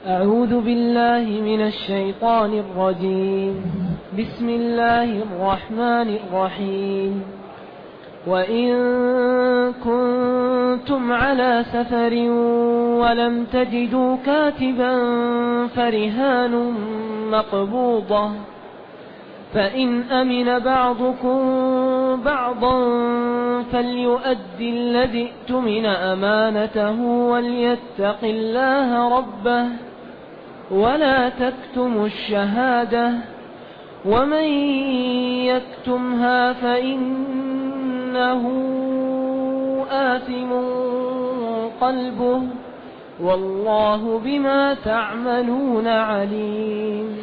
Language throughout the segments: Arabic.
أعوذ بالله من الشيطان الرجيم. بسم الله الرحمن الرحيم. وإن كنتم على سفر ولم تجدوا كاتبا فرهان مقبوضة، فإن أمن بعضكم بعضا فليؤدي الذي اؤتمن أمانته وليتق الله ربه ولا تكتموا الشهادة، ومن يكتمها فإنه آثم قلبه والله بما تعملون عليم.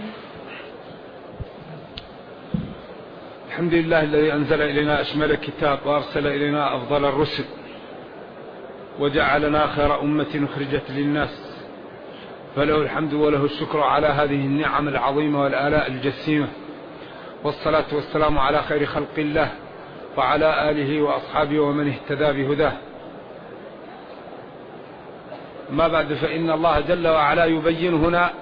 الحمد لله الذي أنزل إلينا أشمل الكتاب وأرسل إلينا أفضل الرسل وجعلنا خير أمة أخرجت للناس، فله الحمد وله الشكر على هذه النعم العظيمة والآلاء الجسيمة، والصلاة والسلام على خير خلق الله وعلى آله وأصحابه ومن اهتدى بهداه. ما بعد، فإن الله جل وعلا يبين هنا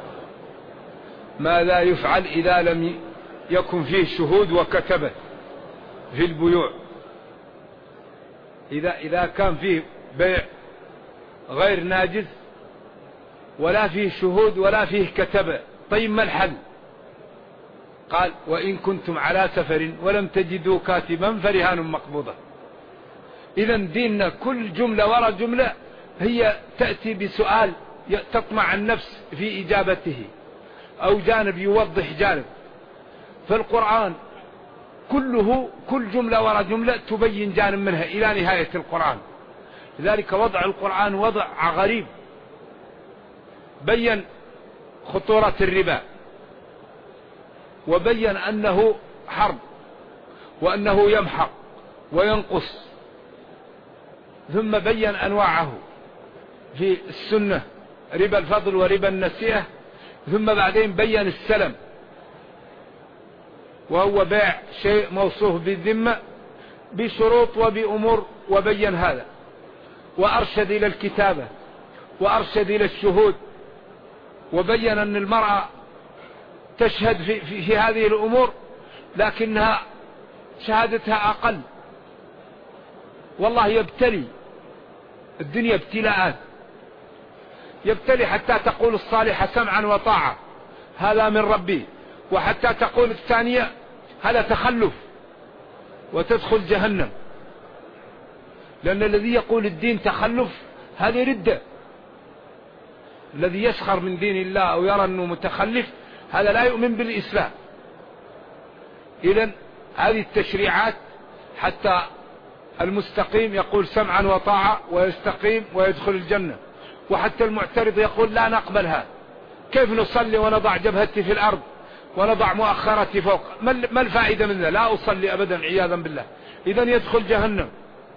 ماذا يفعل إذا لم يكن فيه شهود وكتبة في البيوع. إذا كان فيه بيع غير ناجز ولا فيه شهود ولا فيه كتبة، طيب ما الحل؟ قال: وإن كنتم على سفر ولم تجدوا كاتبا فرهان مقبوضة. إذا ديننا كل جملة وراء جملة هي تأتي بسؤال تطمع النفس في إجابته، أو جانب يوضح جانب. فالقرآن كله كل جملة وراء جملة تبين جانب منها إلى نهاية القرآن. لذلك وضع القرآن وضع غريب، بين خطورة الربا، وبين أنه حرب وأنه يمحق وينقص، ثم بين أنواعه في السنة: ربا الفضل وربا النسيئة. ثم بعدين بين السلم، وهو بيع شيء موصوف بالذمة بشروط وبأمور، وبين هذا، وأرشد إلى الكتابة وأرشد إلى الشهود، وبين أن المرأة تشهد في هذه الأمور لكنها شهادتها أقل. والله يبتلي، الدنيا ابتلاءات، يبتلي حتى تقول الصالحة سمعا وطاعة هذا من ربي، وحتى تقول الثانية هذا تخلف وتدخل جهنم. لأن الذي يقول الدين تخلف هذه ردة. الذي يسخر من دين الله أو يرى أنه متخلف هذا لا يؤمن بالإسلام. إذن هذه التشريعات حتى المستقيم يقول سمعا وطاعة ويستقيم ويدخل الجنة، وحتى المعترض يقول لا نقبل هذا. كيف نصلي ونضع جبهتي في الأرض ونضع مؤخرتي فوق؟ ما الفائدة من ذلك؟ لا أصلي أبدا عياذا بالله. إذن يدخل جهنم.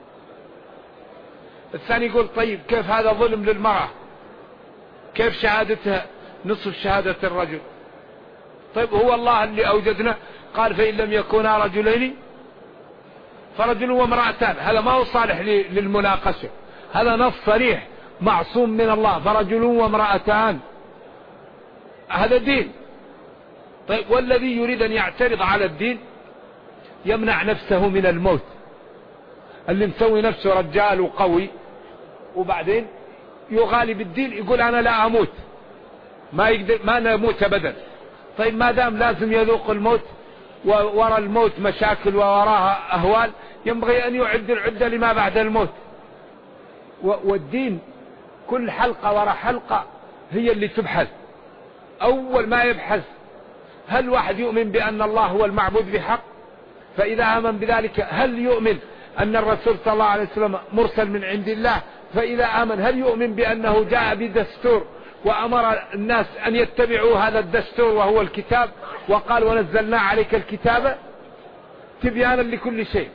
الثاني يقول طيب كيف هذا ظلم للمرأة؟ كيف شهادتها نصف شهادة الرجل؟ طيب هو الله اللي أوجدنا قال فإن لم يكونا رجلين فرجل وامرأتان. هذا ما هو صالح للمناقشة، هذا نص صريح معصوم من الله: فرجل وامرأتان. هذا دين. طيب والذي يريد أن يعترض على الدين يمنع نفسه من الموت. اللي مسوي نفسه رجال وقوي وبعدين يغالي بالدين يقول أنا لا أموت، ما يقدر، ما نموت أبدا. طيب ما دام لازم يذوق الموت ووراء الموت مشاكل ووراها أهوال، ينبغي أن يعد العدة لما بعد الموت. والدين كل حلقة وراء حلقة هي اللي تبحث. أول ما يبحث هل واحد يؤمن بأن الله هو المعبود بحق؟ فإذا آمن بذلك هل يؤمن أن الرسول صلى الله عليه وسلم مرسل من عند الله؟ فإذا آمن هل يؤمن بأنه جاء بدستور وأمر الناس أن يتبعوا هذا الدستور وهو الكتاب، وقال ونزلنا عليك الكتاب تبيانا لكل شيء،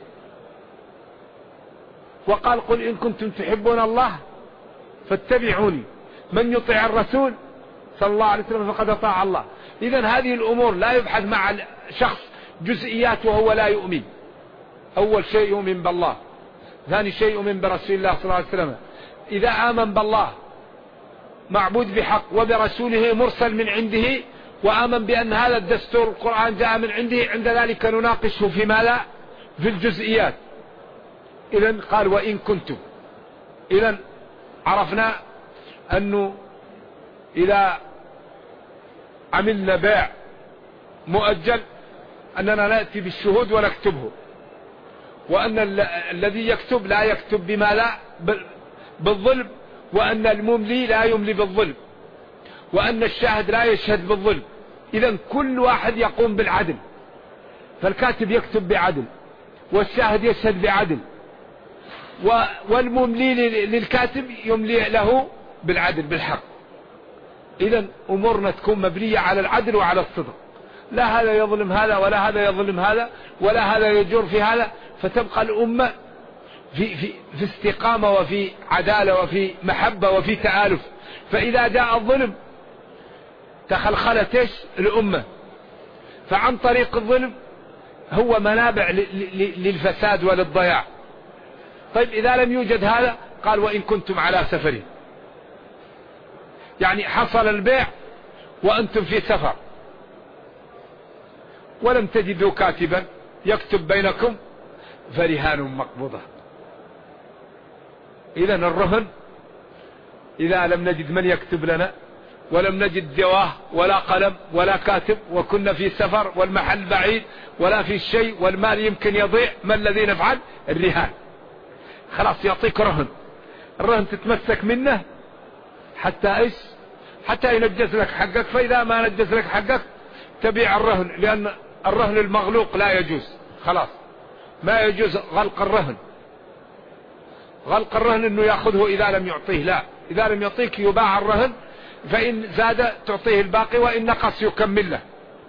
وقال قل إن كنتم تحبون الله فاتبعوني. من يطيع الرسول صلى الله عليه وسلم فقد أطاع الله. إذن هذه الأمور لا يبحث مع شخص جزئيات وهو لا يؤمن. أول شيء يؤمن بالله، ثاني شيء يؤمن برسول الله صلى الله عليه وسلم. إذا آمن بالله معبود بحق وبرسوله مرسل من عنده، وآمن بأن هذا الدستور القرآن جاء من عنده، عند ذلك نناقشه فيما لا في الجزئيات. إذن قال وإن كنتم. إذن عرفنا أنه إذا عملنا بيع مؤجل أننا نأتي بالشهود ونكتبه، وأن الذي يكتب لا يكتب بما لا بالظلم، وأن المملي لا يملي بالظلم، وأن الشاهد لا يشهد بالظلم. إذن كل واحد يقوم بالعدل، فالكاتب يكتب بعدل والشاهد يشهد بعدل، والمملي للكاتب يملي له بالعدل بالحق. إذن أمورنا تكون مبنية على العدل وعلى الصدق، لا هذا يظلم هذا ولا هذا يظلم هذا ولا هذا يجور في هذا، فتبقى الأمة في استقامة وفي عدالة وفي محبة وفي تآلف. فإذا جاء الظلم تخلخلت الأمة، فعن طريق الظلم هو منابع للفساد وللضياع. طيب إذا لم يوجد هذا قال وإن كنتم على سفر، يعني حصل البيع وأنتم في سفر ولم تجدوا كاتبا يكتب بينكم فرهان مقبوضة. إذن الرهن إذا لم نجد من يكتب لنا ولم نجد جواه ولا قلم ولا كاتب وكنا في سفر والمحل بعيد ولا في شيء والمال يمكن يضيع، ما الذي نفعل؟ الرهان. خلاص يعطيك رهن، الرهن تتمسك منه حتى ينجز لك حقك، فإذا ما نجز لك حقك تبيع الرهن، لأن الرهن المغلوق لا يجوز، خلاص ما يجوز غلق الرهن. غلق الرهن انه ياخذه اذا لم يعطيه، لا، اذا لم يعطيك يباع الرهن، فان زاد تعطيه الباقي وان نقص يكمل له.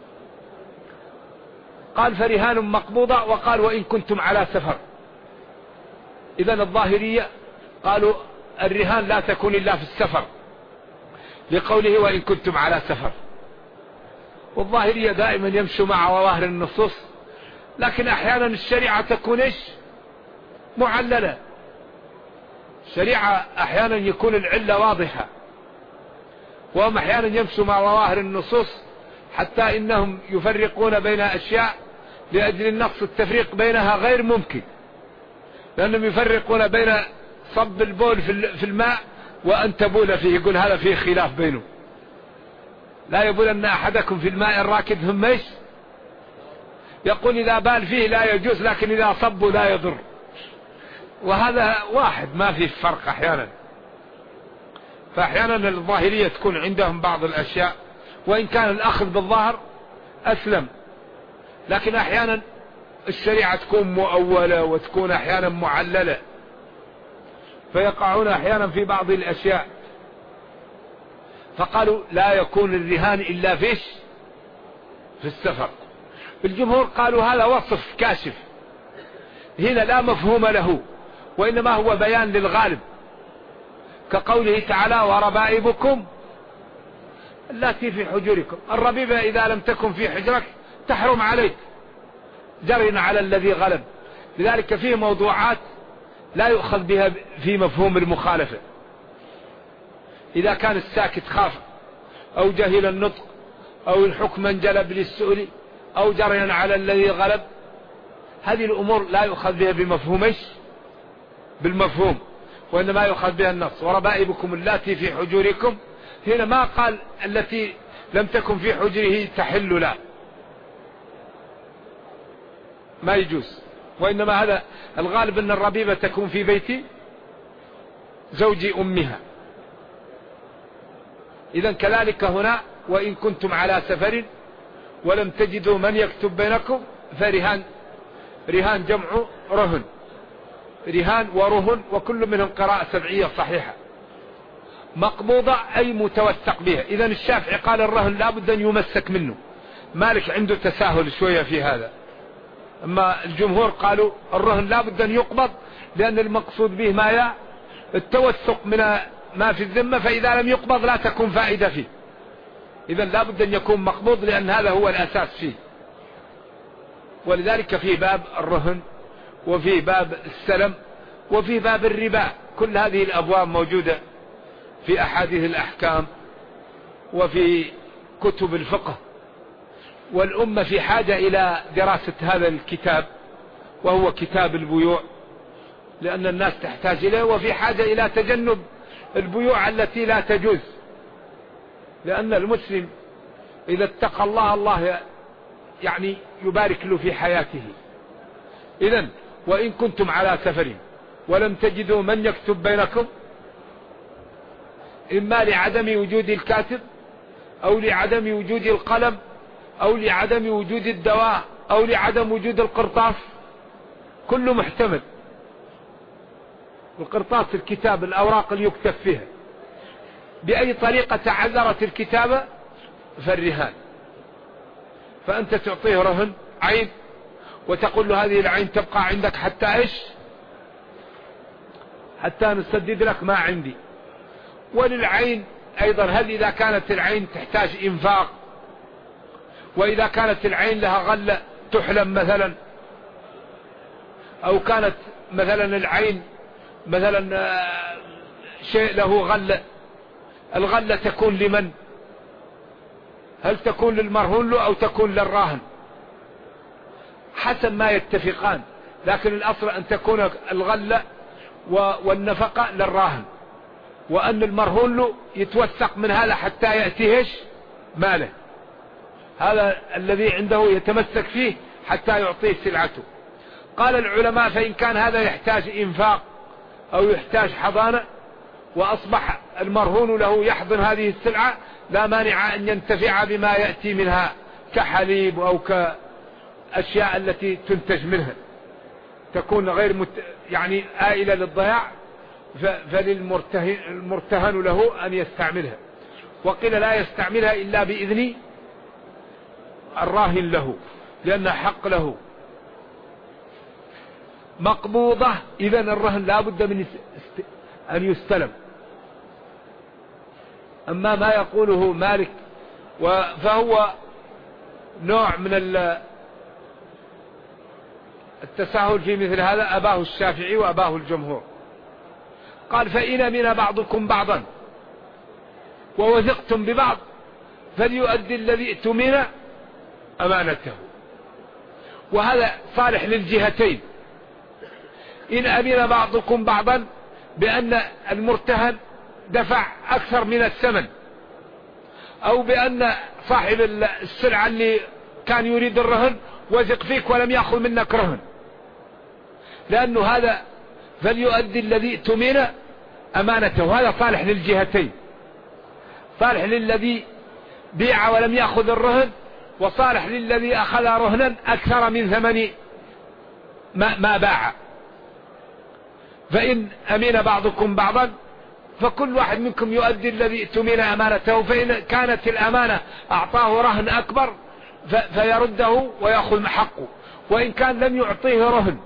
قال فرهان مقبوضة، وقال وان كنتم على سفر. اذا الظاهرية قالوا الرهان لا تكون الا في السفر، لقوله وان كنتم على سفر. والظاهرية دائما يمشوا مع ظواهر النصوص، لكن احيانا الشريعة تكون معللة. الشريعة احيانا يكون العلة واضحة، وهم احيانا يمشوا مع ظواهر النصوص، حتى انهم يفرقون بين اشياء لاجل النقص، التفريق بينها غير ممكن، لانهم يفرقون بين صب البول في الماء وان تبول فيه، يقول هذا فيه خلاف بينه. لا يبولن احدكم في الماء الراكد ثم يقول اذا بال فيه لا يجوز، لكن اذا صبوا لا يضر. وهذا واحد، ما فيه فرق احيانا. فاحيانا الظاهرية تكون عندهم بعض الاشياء، وان كان الاخذ بالظاهر اسلم، لكن احيانا الشريعة تكون مؤولة وتكون احيانا معللة، فيقعون احيانا في بعض الاشياء. فقالوا لا يكون الرهان الا في السفر. الجمهور قالوا هذا وصف كاشف، هنا لا مفهوم له، وإنما هو بيان للغالب، كقوله تعالى وربائبكم التي في حجوركم. الربيبة إذا لم تكن في حجرك تحرم عليك، جرنا على الذي غلب. لذلك فيه موضوعات لا يؤخذ بها في مفهوم المخالفة. إذا كان الساكت خاف أو جهل النطق أو الحكم انجلب للسؤل أو جريا على الذي غلب، هذه الأمور لا يؤخذ بها بمفهوم بالمفهوم، وإنما يؤخذ بها النص. وربائبكم التي في حجوركم، هنا ما قال التي لم تكن في حجره تحل، لا، ما يجوز، وإنما هذا الغالب أن الربيبة تكون في بيت زوج أمها. إذن كذلك هنا وإن كنتم على سفر ولم تجدوا من يكتب بينكم فرهان. رهان جمع رهن، رهان ورهن، وكل منهم قراءة سبعية صحيحة. مقبوضة أي متوثق بها. إذن الشافعي قال الرهن لا بد أن يمسك منه، مالك عنده تساهل شوية في هذا. أما الجمهور قالوا الرهن لا بد أن يقبض، لأن المقصود به ما التوثق من ما في الذمة، فإذا لم يقبض لا تكون فائدة فيه. إذن لا بد أن يكون مقبوض، لأن هذا هو الأساس فيه. ولذلك في باب الرهن وفي باب السلم وفي باب الربا، كل هذه الأبواب موجودة في أحاديث الأحكام وفي كتب الفقه، والأمة في حاجة إلى دراسة هذا الكتاب وهو كتاب البيوع، لأن الناس تحتاج إليه، وفي حاجة إلى تجنب البيوع التي لا تجوز، لأن المسلم إذا اتقى الله، الله يعني يبارك له في حياته. إذن وإن كنتم على سفر ولم تجدوا من يكتب بينكم، إما لعدم وجود الكاتب أو لعدم وجود القلم أو لعدم وجود الدواء أو لعدم وجود القرطاس، كله محتمل. القرطاس الكتاب، الأوراق اللي يكتب فيها، بأي طريقة تعذرت الكتابة فالرهان، فأنت تعطيه رهن عين وتقول له هذه العين تبقى عندك حتى إيش؟ حتى نسدد لك ما عندي. وللعين أيضا، هل إذا كانت العين تحتاج إنفاق، وإذا كانت العين لها غلة تحلم مثلا، أو كانت مثلا العين مثلا شيء له غلة، الغلة تكون لمن؟ هل تكون للمرهون له أو تكون للراهن؟ حسب ما يتفقان، لكن الأصل أن تكون الغلة والنفقة للراهن، وأن المرهون له يتوثق من هذا حتى يأتيهش ماله، هذا الذي عنده يتمسك فيه حتى يعطيه سلعته. قال العلماء فإن كان هذا يحتاج إنفاق أو يحتاج حضانة، وأصبح المرهون له يحضن هذه السلعة، لا مانع أن ينتفع بما يأتي منها كحليب أو كأشياء التي تنتج منها تكون غير يعني آئلة للضياع، فللمرتهن له أن يستعملها. وقيل لا يستعملها إلا بإذن الراهن له، لأنها حق له. مقبوضة، إذن الرهن لا بد من أن يستلم. أما ما يقوله مالك فهو نوع من التساهل في مثل هذا، أباه الشافعي وأباه الجمهور. قال فإن أمن بعضكم بعضا ووثقتم ببعض فليؤدي الذي ائتمن أمانته. وهذا صالح للجهتين. إن أمن بعضكم بعضا بأن المرتهن دفع أكثر من الثمن، أو بأن صاحب السلعة اللي كان يريد الرهن وثق فيك ولم يأخذ منك رهن، لأنه هذا فليؤدي الذي ائتمن أمانته، هذا صالح للجهتين، صالح للذي بيع ولم يأخذ الرهن، وصالح للذي أخذ رهنا أكثر من ثمن ما باع. فإن أمن بعضكم بعضا فكل واحد منكم يؤدي الذي ائتمن أمانته، فإن كانت الأمانة أعطاه رهن أكبر فيرده ويأخذ حقه، وإن كان لم يعطيه رهن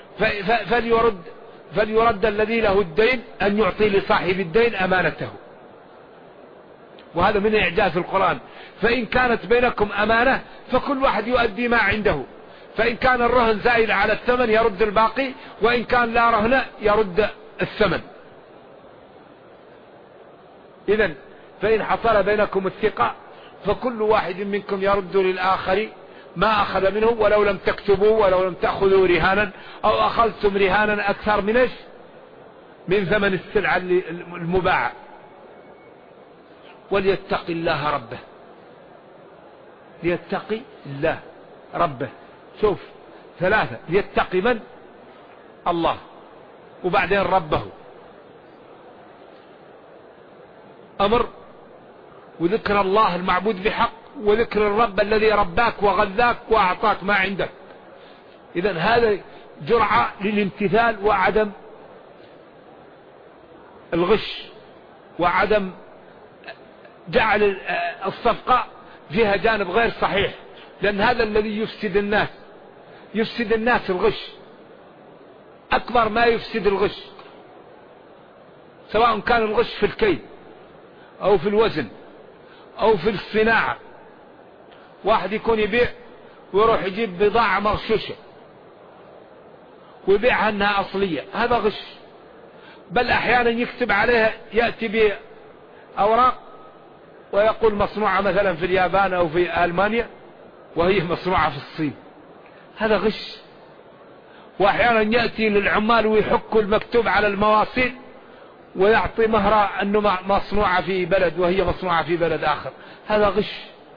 فليرد الذي له الدين أن يعطي لصاحب الدين أمانته. وهذا من إعجاز القرآن. فإن كانت بينكم أمانة فكل واحد يؤدي ما عنده، فإن كان الرهن زائد على الثمن يرد الباقي، وإن كان لا رهن يرد الثمن. إذن فإن حصل بينكم الثقة فكل واحد منكم يرد للآخر ما أخذ منه، ولو لم تكتبوا ولو لم تأخذوا رهانا، أو أخذتم رهانا أكثر من ثمن السلعة المباعة. وليتقي الله ربه، ليتقي الله ربه. شوف ثلاثة، ليتقي من؟ الله، وبعدين ربه. أمر وذكر الله المعبود بحق، وذكر الرب الذي رباك وغذاك وأعطاك ما عندك. إذن هذا جرعة للامتثال وعدم الغش، وعدم جعل الصفقة فيها جانب غير صحيح، لأن هذا الذي يفسد الناس الغش. أكبر ما يفسد الغش، سواء كان الغش في الكيل أو في الوزن أو في الصناعة. واحد يكون يبيع ويروح يجيب بضاعة مغشوشة ويبيعها أنها أصلية، هذا غش. بل أحيانا يكتب عليها، يأتي أوراق ويقول مصنوعة مثلا في اليابان أو في ألمانيا وهي مصنوعة في الصين. هذا غش. وأحيانا يأتي للعمال ويحك المكتوب على المواصيل ويعطي مهرة أنه مصنوعة في بلد وهي مصنوعة في بلد آخر. هذا غش،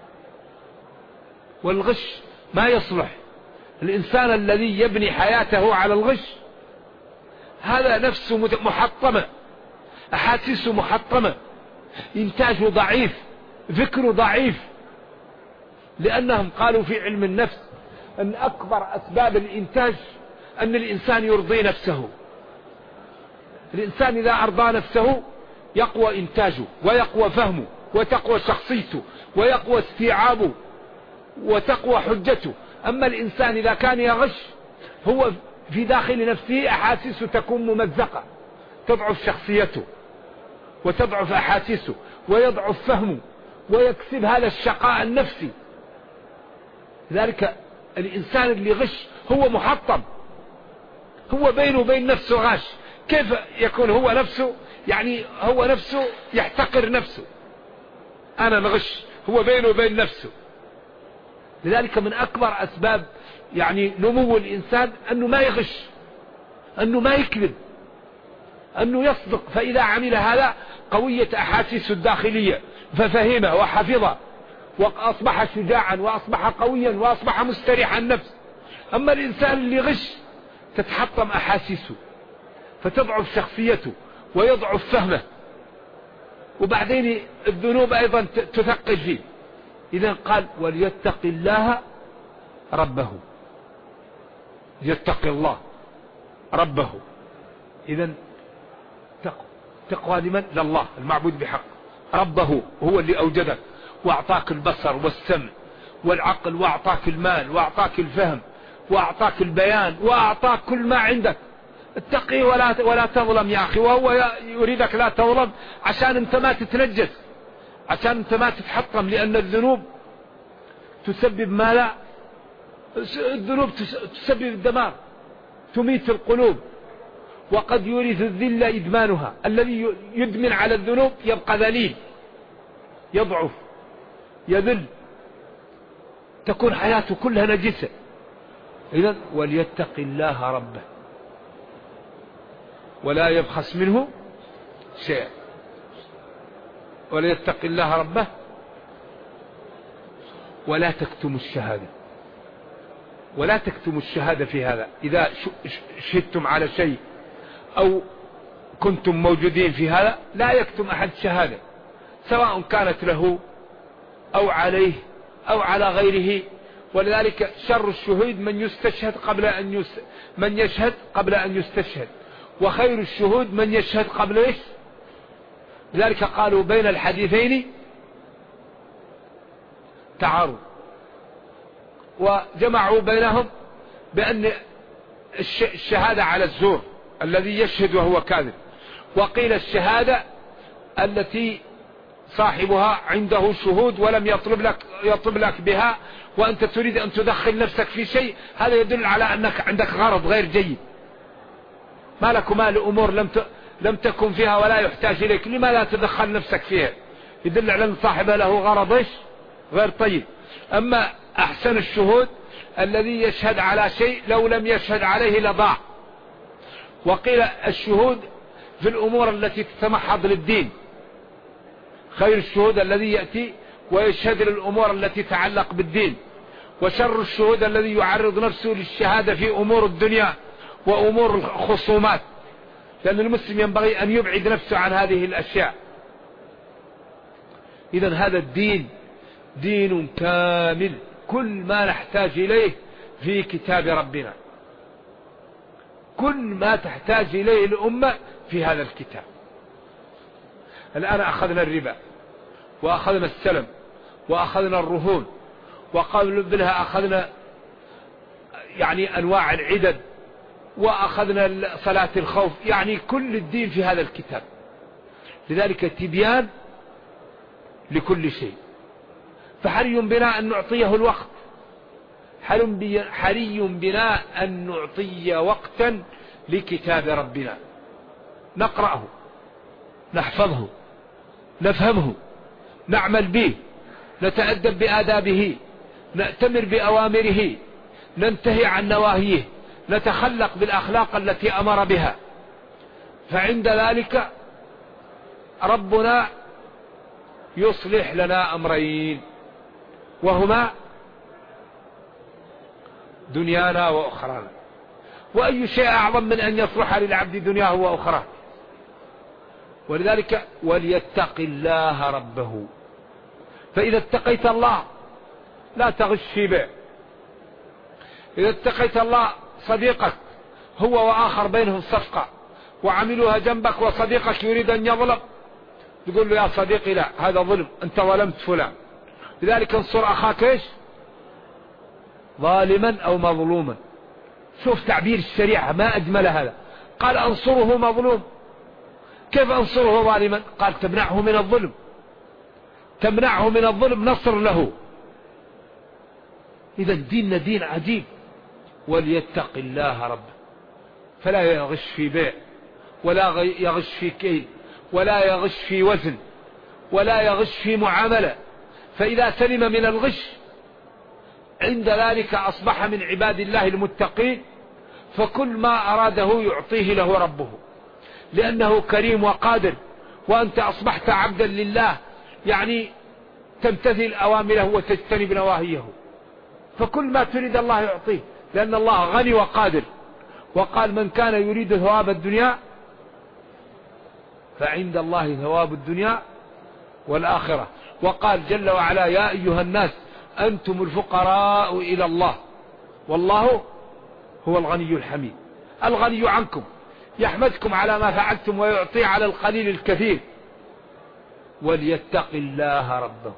والغش ما يصلح. الإنسان الذي يبني حياته على الغش هذا نفسه محطمة، أحاسيسه محطمة، إنتاجه ضعيف، فكره ضعيف. لأنهم قالوا في علم النفس أن أكبر أسباب الإنتاج أن الإنسان يرضي نفسه. الإنسان إذا أرضى نفسه يقوى إنتاجه ويقوى فهمه وتقوى شخصيته ويقوى استيعابه وتقوى حجته. أما الإنسان إذا كان يغش هو في داخل نفسه أحاسيسه تكون ممزقة، تضعف شخصيته وتضعف أحاسيسه ويضعف فهمه ويكسب هذا الشقاء النفسي. لذلك الإنسان اللي غش هو محطم، هو بينه وبين نفسه غاش. كيف يكون هو نفسه؟ يعني هو نفسه يحتقر نفسه. أنا الغش هو بينه وبين نفسه. لذلك من أكبر أسباب يعني نمو الإنسان أنه ما يغش، أنه ما يكذب، أنه يصدق. فإذا عمل هذا قوية أحاسيسه الداخلية ففهمه وحفظه وأصبح شجاعا وأصبح قويا وأصبح مستريح النفس. أما الإنسان اللي غش تتحطم أحاسيسه فتضعف شخصيته ويضعف فهمه، وبعدين الذنوب أيضا تثقل فيه. إذن قال وليتق الله ربه، يتقي الله ربه. إذن تقوى لمن؟ لله المعبود بحق. ربه هو اللي أوجدك وأعطاك البصر والسمع والعقل وأعطاك المال وأعطاك الفهم وأعطاك البيان وأعطاك كل ما عندك. اتقي ولا تظلم يا أخي، وهو يريدك لا تظلم عشان أنت ما تتنجس، عشان أنت ما تتحطم. لأن الذنوب تسبب ما لا، الذنوب تسبب الدمار، تميت القلوب، وقد يورث الذل إدمانها. الذي يدمن على الذنوب يبقى ذليل، يضعف، يذل، تكون حياته كلها نجسة. إذن وليتق الله ربه ولا يبخس منه شيء. وليتق الله ربه ولا تكتم الشهادة. ولا تكتم الشهادة في هذا. إذا شهدتم على شيء أو كنتم موجودين في هذا لا يكتم أحد شهادة، سواء كانت له أو عليه أو على غيره. ولذلك شر الشهود من يستشهد من يشهد قبل أن يستشهد، وخير الشهود من يشهد قبل إيش؟ لذلك قالوا بين الحديثين تعارض، وجمعوا بينهم بأن الشهادة على الزور الذي يشهد وهو كاذب، وقيل الشهادة التي صاحبها عنده شهود ولم يطلب لك بها وأنت تريد أن تدخل نفسك في شيء. هذا يدل على أنك عندك غرض غير جيد، ما لك وما لأمور لم تكن فيها ولا يحتاج إليك، لما لا تدخل نفسك فيها؟ يدل على أن صاحبها له غرض غير طيب. أما أحسن الشهود الذي يشهد على شيء لو لم يشهد عليه لضاع. وقيل الشهود في الأمور التي تتمحض للدين، خير الشهود الذي يأتي ويشهد للأمور التي تتعلق بالدين، وشر الشهود الذي يعرض نفسه للشهادة في أمور الدنيا وأمور الخصومات، لأن المسلم ينبغي أن يبعد نفسه عن هذه الأشياء. إذن هذا الدين دين كامل، كل ما نحتاج إليه في كتاب ربنا، كل ما تحتاج إليه الأمة في هذا الكتاب. الآن أخذنا الربا وأخذنا السلم وأخذنا الرهون، وقبلها أخذنا يعني أنواع العدد، وأخذنا صلاة الخوف، يعني كل الدين في هذا الكتاب. لذلك تبيان لكل شيء، فحري بنا أن نعطيه الوقت، حري بنا أن نعطي وقتا لكتاب ربنا، نقرأه، نحفظه، نفهمه، نعمل به، نتأدب بآدابه، نأتمر بأوامره، ننتهي عن نواهيه، نتخلق بالأخلاق التي أمر بها. فعند ذلك ربنا يصلح لنا أمرين، وهما دنيانا وأخرانا. وأي شيء أعظم من أن يصلح للعبد دنياه وأخراه؟ ولذلك وليتق الله ربه. فإذا اتقيت الله لا تغش في بيع. إذا اتقيت الله صديقك هو وآخر بينهم صفقة وعملوها جنبك وصديقك يريد أن يظلم، تقول له يا صديقي لا، هذا ظلم، أنت ظلمت فلان. لذلك انصر أخاك إيش؟ ظالما أو مظلوما. شوف تعبير الشريعة ما أجمل هذا. قال أنصره مظلوم. كيف أنصره ظالما؟ قال تمنعه من الظلم. تمنعه من الظلم نصر له. إذا ديننا دين عجيب. وليتق الله ربه، فلا يغش في بيع، ولا يغش في كيل، ولا يغش في وزن، ولا يغش في معاملة. فإذا سلم من الغش عند ذلك أصبح من عباد الله المتقين، فكل ما أراده يعطيه له ربه، لأنه كريم وقادر، وأنت أصبحت عبدا لله، يعني تمتثل أوامره وتجتنب نواهيه، فكل ما تريد الله يعطيه، لأن الله غني وقادر. وقال من كان يريد ثواب الدنيا فعند الله ثواب الدنيا والآخرة. وقال جل وعلا يا أيها الناس أنتم الفقراء إلى الله والله هو الغني الحميد. الغني عنكم، يحمدكم على ما فعلتم ويعطي على القليل الكثير. وليتق الله ربه،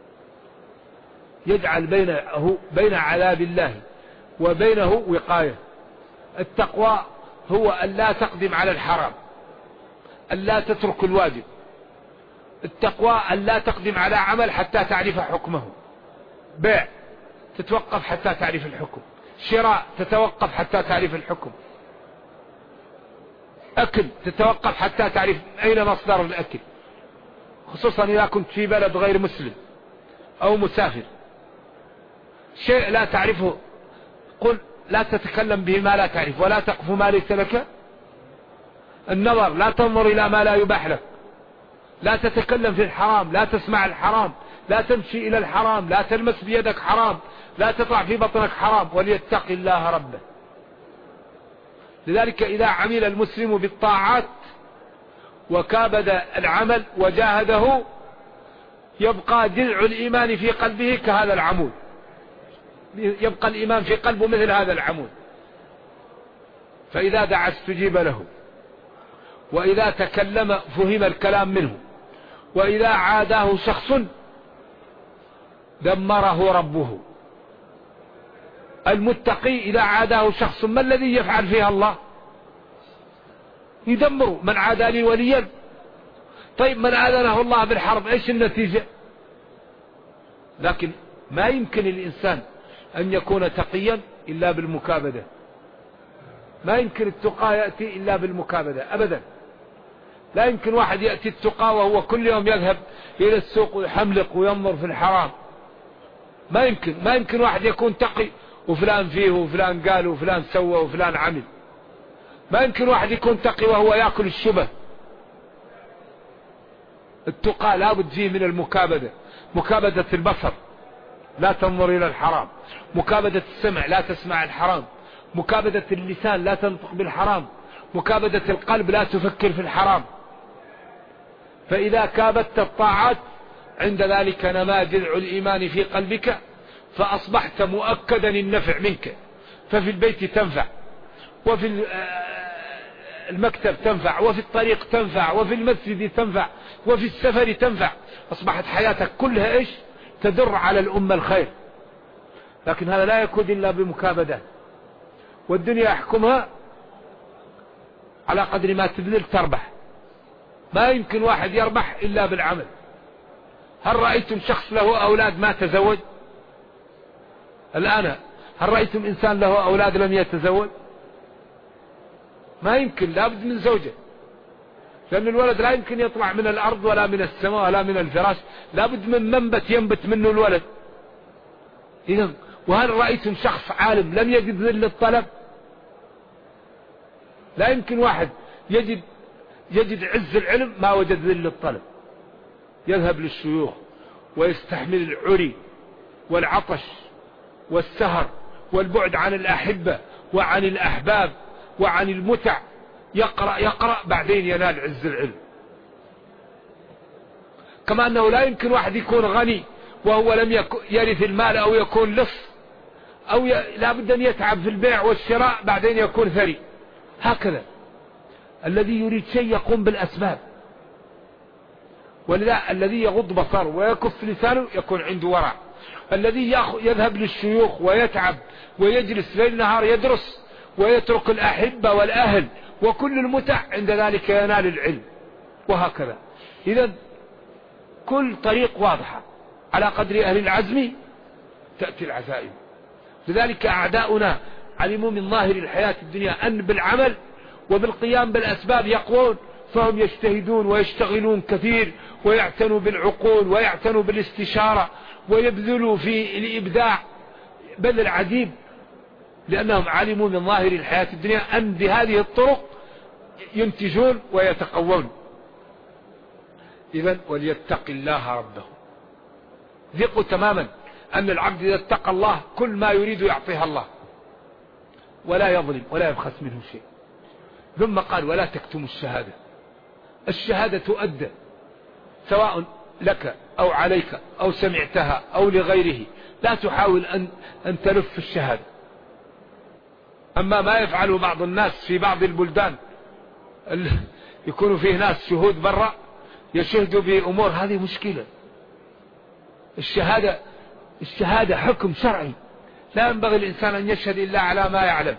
يجعل بين عذاب الله وبينه وقاية. التقوى هو أن لا تقدم على الحرام، أن لا تترك الواجب. التقوى أن لا تقدم على عمل حتى تعرف حكمه. بيع تتوقف حتى تعرف الحكم، شراء تتوقف حتى تعرف الحكم، أكل تتوقف حتى تعرف أين مصدر الأكل، خصوصا إذا كنت في بلد غير مسلم أو مسافر. شيء لا تعرفه قل لا تتكلم به ما لا تعرف، ولا تقف ما ليس لك. النظر لا تنظر إلى ما لا يباح لك، لا تتكلم في الحرام، لا تسمع الحرام، لا تمشي إلى الحرام، لا تلمس بيدك حرام، لا تطع في بطنك حرام. وليتق الله ربه. لذلك إذا عمل المسلم بالطاعات وكابد العمل وجاهده يبقى جذع الإيمان في قلبه كهذا العمود، يبقى الإيمان في قلبه مثل هذا العمود. فإذا دعا استجيب له، وإذا تكلم فهم الكلام منه، وإذا عاداه شخص دمره ربه. المتقي إذا عاداه شخص ما الذي يفعل فيها الله؟ يدمره. من عادى لي وليا، طيب من آذنه الله بالحرب ايش النتيجة؟ لكن ما يمكن الإنسان أن يكون تقيا إلا بالمكابدة. ما يمكن التقى يأتي إلا بالمكابدة أبدا. لا يمكن واحد يأتي التقى وهو كل يوم يذهب إلى السوق ويحملق وينظر في الحرام. ما يمكن واحد يكون تقي وفلان فيه وفلان قال وفلان سوى وفلان عمل. ما يمكن واحد يكون تقي وهو يأكل الشبه. التقى لابد فيه من المكابدة. مكابدة البصر لا تنظر إلى الحرام، مكابدة السمع لا تسمع الحرام، مكابدة اللسان لا تنطق بالحرام، مكابدة القلب لا تفكر في الحرام. فإذا كابدت الطاعات عند ذلك نما جذع الإيمان في قلبك، فأصبحت مؤكدا النفع منك. ففي البيت تنفع، وفي المكتب تنفع، وفي الطريق تنفع، وفي المسجد تنفع، وفي السفر تنفع. أصبحت حياتك كلها إيش؟ تدر على الأمة الخير. لكن هذا لا يكون إلا بمكابدة. والدنيا يحكمها على قدر ما تبذل تربح. ما يمكن واحد يربح إلا بالعمل. هل رأيتم شخص له أولاد ما تزوج؟ الآن هل رأيتم إنسان له أولاد لم يتزوج؟ ما يمكن، لابد من زوجة. لأن الولد لا يمكن يطلع من الأرض ولا من السماء ولا من الفراش، لابد من منبت ينبت منه الولد. إذا وهل رأيتم شخص عالم لم يجد ذل الطلب؟ لا يمكن واحد يجد عز العلم ما وجد ذل الطلب. يذهب للشيوخ ويستحمل العري والعطش والسهر والبعد عن الأحبة وعن الأحباب وعن المتع، يقرأ بعدين ينال عز العلم. كما أنه لا يمكن واحد يكون غني وهو لم يرث المال أو يكون لص، أو لا بد أن يتعب في البيع والشراء بعدين يكون ثري. هكذا الذي يريد شيء يقوم بالأسباب. ولذا الذي يغض بصره ويكف لسانه يكون عنده ورع. الذي يذهب للشيوخ ويتعب ويجلس ليل نهار يدرس ويترك الأحبة والأهل وكل المتع، عند ذلك ينال العلم. وهكذا. إذا كل طريق واضحة، على قدر أهل العزم تأتي العزائم. لذلك أعداؤنا علموا من ظاهر الحياة الدنيا أن بالعمل وبالقيام بالأسباب يقوون، فهم يجتهدون ويشتغلون كثير ويعتنوا بالعقول ويعتنوا بالاستشارة ويبذلوا في الإبداع بل العديد، لأنهم علموا من ظاهر الحياة الدنيا أن بهذه الطرق ينتجون ويتقوون. إذن وليتق الله ربه. ثقوا تماما أن العبد إذا اتقى الله كل ما يريد يعطيها الله، ولا يظلم ولا يبخس منه شيء. ثم قال ولا تكتموا الشهادة. الشهادة تؤدى سواء لك أو عليك أو سمعتها أو لغيره، لا تحاول أن تلف الشهادة. أما ما يفعله بعض الناس في بعض البلدان، يكون فيه ناس شهود برا يشهدوا بأمور، هذه مشكلة. الشهادة حكم شرعي، لا ينبغي الإنسان أن يشهد إلا على ما يعلم.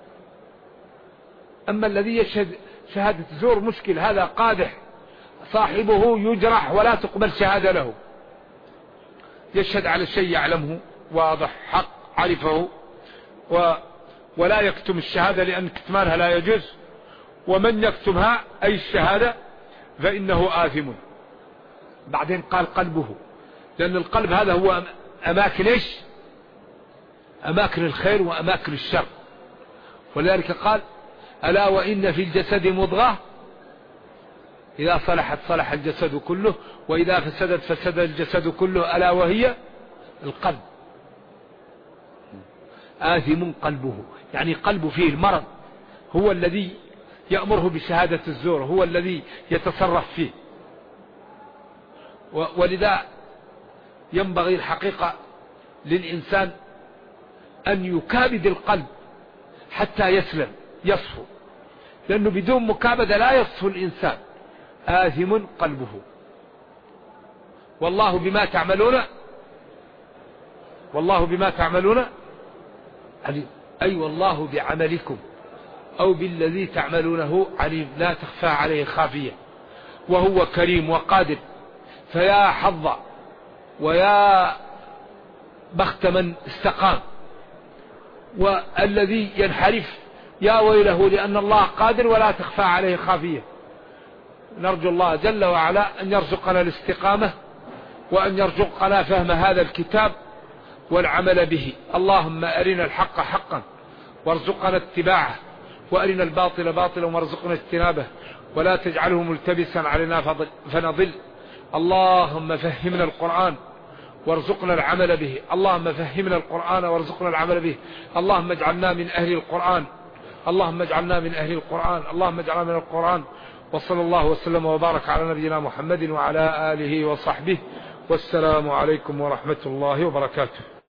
أما الذي يشهد شهادة زور مشكل، هذا قادح، صاحبه يجرح ولا تقبل شهادة له. يشهد على شيء يعلمه واضح حق عرفه، ولا يكتم الشهادة لأن كتمانها لا يجوز. ومن يكتمها أي الشهادة فإنه آثم. بعدين قال قلبه، لأن القلب هذا هو أماكن إيش؟ أماكن الخير وأماكن الشر. ولذلك قال ألا وإن في الجسد مضغة إذا صلحت صلح الجسد كله وإذا فسدت فسد الجسد كله ألا وهي القلب. آثم قلبه، يعني قلبه فيه المرض، هو الذي يأمره بشهادة الزور، هو الذي يتصرف فيه. ولذا ينبغي الحقيقة للإنسان أن يكابد القلب حتى يسلم يصفو، لأنه بدون مكابدة لا يصفو الإنسان. آثم قلبه. والله بما تعملون عليم. أي والله بعملكم أو بالذي تعملونه عليم، لا تخفى عليه خافية، وهو كريم وقادر. فيا حظ ويا بخت من استقام، والذي ينحرف يا ويله، لأن الله قادر ولا تخفى عليه خافية. نرجو الله جل وعلا أن يرزقنا الاستقامة وأن يرزقنا فهم هذا الكتاب والعمل به. اللهم أرنا الحق حقا وارزقنا اتباعه، وأرنا الباطل باطلا وارزقنا اجتنابه، ولا تجعله ملتبسا علينا فنضل. اللهم فهمنا القرآن وارزقنا العمل به. اللهم فهمنا القرآن وارزقنا العمل به. اللهم اجعلنا من أهل القرآن. اللهم اجعلنا من أهل القرآن. اللهم اجعلنا من القرآن. وصلى الله وسلم وبارك على نبينا محمد وعلى آله وصحبه، والسلام عليكم ورحمة الله وبركاته.